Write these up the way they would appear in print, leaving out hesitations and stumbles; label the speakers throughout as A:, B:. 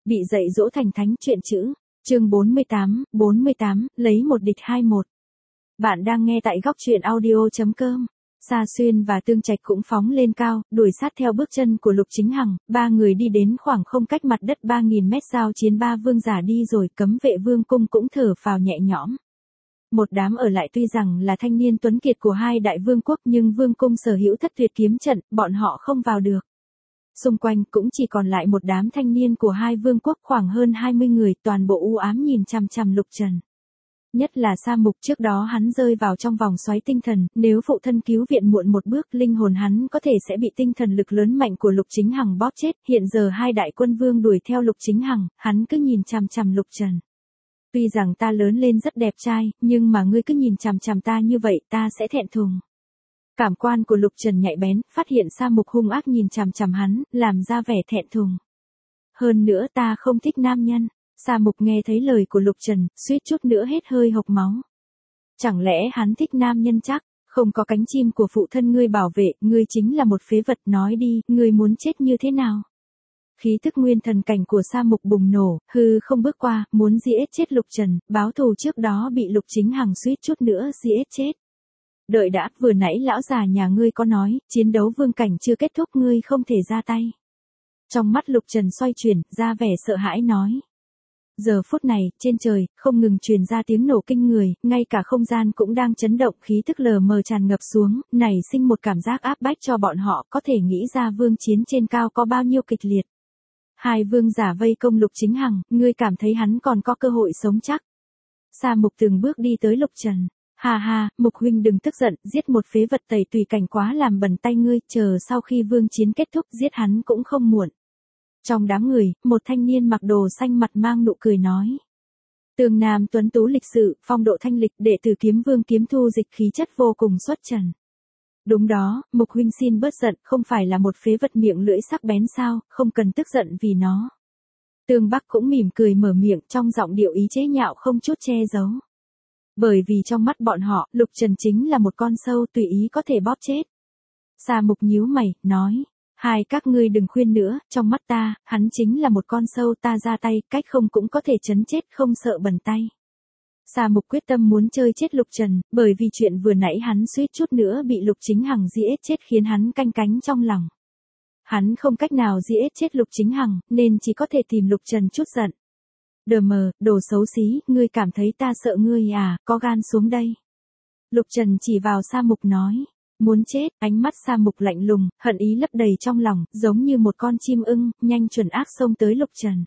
A: Bị dạy dỗ thành thánh chuyện chữ. Chương 48, lấy một địch 21. Bạn đang nghe tại góc truyện audio.com. Sa Xuyên và Tương Trạch cũng phóng lên cao, đuổi sát theo bước chân của Lục Chính Hằng, ba người đi đến khoảng không cách mặt đất 3.000 mét, giao chiến ba vương giả đi rồi, Cấm Vệ Vương cung cũng thở phào nhẹ nhõm. Một đám ở lại tuy rằng là thanh niên tuấn kiệt của hai đại vương quốc, nhưng vương cung sở hữu Thất Tuyệt kiếm trận, bọn họ không vào được. Xung quanh cũng chỉ còn lại một đám thanh niên của hai vương quốc khoảng hơn 20 người, toàn bộ u ám nhìn chằm chằm Lục Trần. Nhất là Sa Mục, trước đó hắn rơi vào trong vòng xoáy tinh thần, nếu phụ thân cứu viện muộn một bước, linh hồn hắn có thể sẽ bị tinh thần lực lớn mạnh của Lục Chính Hằng bóp chết. Hiện giờ hai đại quân vương đuổi theo Lục Chính Hằng, hắn cứ nhìn chằm chằm Lục Trần. Tuy rằng ta lớn lên rất đẹp trai, nhưng mà ngươi cứ nhìn chằm chằm ta như vậy, ta sẽ thẹn thùng. Cảm quan của Lục Trần nhạy bén, phát hiện Sa Mục hung ác nhìn chằm chằm hắn, làm ra vẻ thẹn thùng. Hơn nữa ta không thích nam nhân. Sa Mục nghe thấy lời của Lục Trần, suýt chút nữa hết hơi hộc máu. Chẳng lẽ hắn thích nam nhân chắc? Không có cánh chim của phụ thân ngươi bảo vệ, ngươi chính là một phế vật, nói đi, ngươi muốn chết như thế nào? Khí tức nguyên thần cảnh của Sa Mục bùng nổ, hư không bước qua, muốn giết chết Lục Trần, báo thù trước đó bị Lục Chính Hằng suýt chút nữa giết chết. Đợi đã, vừa nãy lão già nhà ngươi có nói, chiến đấu vương cảnh chưa kết thúc, ngươi không thể ra tay. Trong mắt Lục Trần xoay chuyển, ra vẻ sợ hãi nói. Giờ phút này, trên trời, không ngừng truyền ra tiếng nổ kinh người, ngay cả không gian cũng đang chấn động, khí tức lờ mờ tràn ngập xuống, nảy sinh một cảm giác áp bách cho bọn họ, có thể nghĩ ra vương chiến trên cao có bao nhiêu kịch liệt. Hai vương giả vây công Lục Chính Hằng, ngươi cảm thấy hắn còn có cơ hội sống chắc. Sa Mục từng bước đi tới Lục Trần. Ha ha, Mục huynh đừng tức giận, giết một phế vật tẩy tùy cảnh quá làm bẩn tay ngươi, chờ sau khi vương chiến kết thúc giết hắn cũng không muộn. Trong đám người, một thanh niên mặc đồ xanh mặt mang nụ cười nói. Tường Nam tuấn tú lịch sự, phong độ thanh lịch, đệ tử Kiếm Vương Kiếm Thu Dịch, khí chất vô cùng xuất trần. Đúng đó, Mục huynh xin bớt giận, không phải là một phế vật miệng lưỡi sắc bén sao, không cần tức giận vì nó. Tương Bắc cũng mỉm cười mở miệng, trong giọng điệu ý chế nhạo không chút che giấu. Bởi vì trong mắt bọn họ, Lục Trần chính là một con sâu tùy ý có thể bóp chết. Sa Mục nhíu mày, nói. Hai các ngươi đừng khuyên nữa, trong mắt ta, hắn chính là một con sâu, ta ra tay, cách không cũng có thể chấn chết, không sợ bẩn tay. Sa Mục quyết tâm muốn chơi chết Lục Trần, bởi vì chuyện vừa nãy hắn suýt chút nữa bị Lục Chính Hằng giết chết khiến hắn canh cánh trong lòng. Hắn không cách nào giết chết Lục Chính Hằng, nên chỉ có thể tìm Lục Trần chút giận. Đờ mờ, đồ xấu xí, ngươi cảm thấy ta sợ ngươi à, có gan xuống đây. Lục Trần chỉ vào Sa Mục nói. Muốn chết, ánh mắt Sa Mục lạnh lùng, hận ý lấp đầy trong lòng, giống như một con chim ưng, nhanh chuẩn ác xông tới Lục Trần.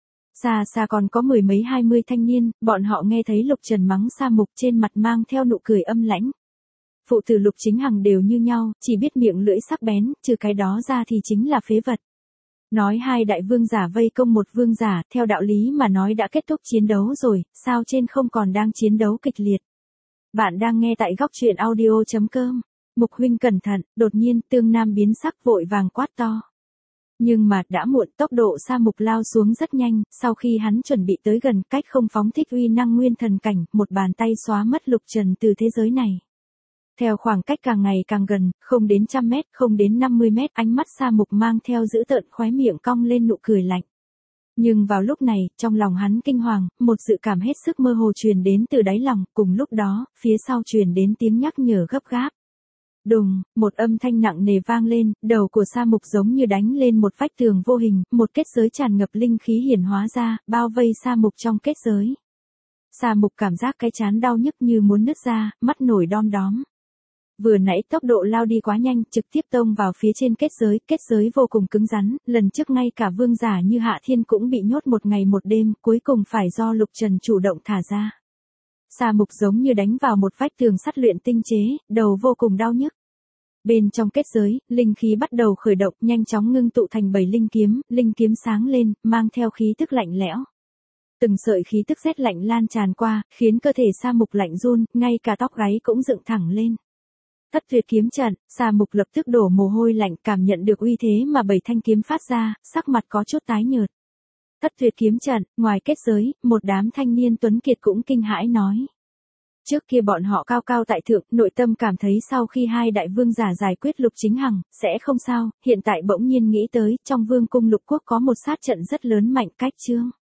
A: Xa xa còn có mười mấy 20 thanh niên, bọn họ nghe thấy Lục Trần mắng Sa Mục, trên mặt mang theo nụ cười âm lãnh. Phụ tử Lục Chính Hằng đều như nhau, chỉ biết miệng lưỡi sắc bén, trừ cái đó ra thì chính là phế vật. Nói hai đại vương giả vây công một vương giả, theo đạo lý mà nói đã kết thúc chiến đấu rồi, sao trên không còn đang chiến đấu kịch liệt. Bạn đang nghe tại góc truyện audio.com. Mục huynh cẩn thận, đột nhiên Tương Nam biến sắc vội vàng quát to. Nhưng mà đã muộn, tốc độ Sa Mục lao xuống rất nhanh, sau khi hắn chuẩn bị tới gần, cách không phóng thích uy năng nguyên thần cảnh, một bàn tay xóa mất Lục Trần từ thế giới này. Theo khoảng cách càng ngày càng gần, không đến 100 mét, không đến 50 mét, ánh mắt Sa Mục mang theo dữ tợn, khóe miệng cong lên nụ cười lạnh. Nhưng vào lúc này, trong lòng hắn kinh hoàng, một dự cảm hết sức mơ hồ truyền đến từ đáy lòng, cùng lúc đó, phía sau truyền đến tiếng nhắc nhở gấp gáp. Đùng, một âm thanh nặng nề vang lên, đầu của Sa Mục giống như đánh lên một vách tường vô hình, một kết giới tràn ngập linh khí hiển hóa ra, bao vây Sa Mục trong kết giới. Sa Mục cảm giác cái trán đau nhức như muốn nứt ra, mắt nổi đom đóm. Vừa nãy tốc độ lao đi quá nhanh, trực tiếp tông vào phía trên kết giới vô cùng cứng rắn, lần trước ngay cả vương giả như Hạ Thiên cũng bị nhốt một ngày một đêm, cuối cùng phải do Lục Trần chủ động thả ra. Sa Mục giống như đánh vào một vách tường sắt luyện tinh chế, đầu vô cùng đau nhức. Bên trong kết giới, linh khí bắt đầu khởi động, nhanh chóng ngưng tụ thành 7 linh kiếm sáng lên, mang theo khí tức lạnh lẽo. Từng sợi khí tức rét lạnh lan tràn qua, khiến cơ thể Sa Mục lạnh run, ngay cả tóc gáy cũng dựng thẳng lên. Thất Tuyệt kiếm trận, Sa Mục lập tức đổ mồ hôi lạnh, cảm nhận được uy thế mà 7 thanh kiếm phát ra, sắc mặt có chút tái nhợt. Thất Tuyệt kiếm trận, ngoài kết giới, một đám thanh niên tuấn kiệt cũng kinh hãi nói. Trước kia bọn họ cao cao tại thượng, nội tâm cảm thấy sau khi hai đại vương giả giải quyết Lục Chính Hằng, sẽ không sao, hiện tại bỗng nhiên nghĩ tới, trong vương cung lục quốc có một sát trận rất lớn mạnh cách Trương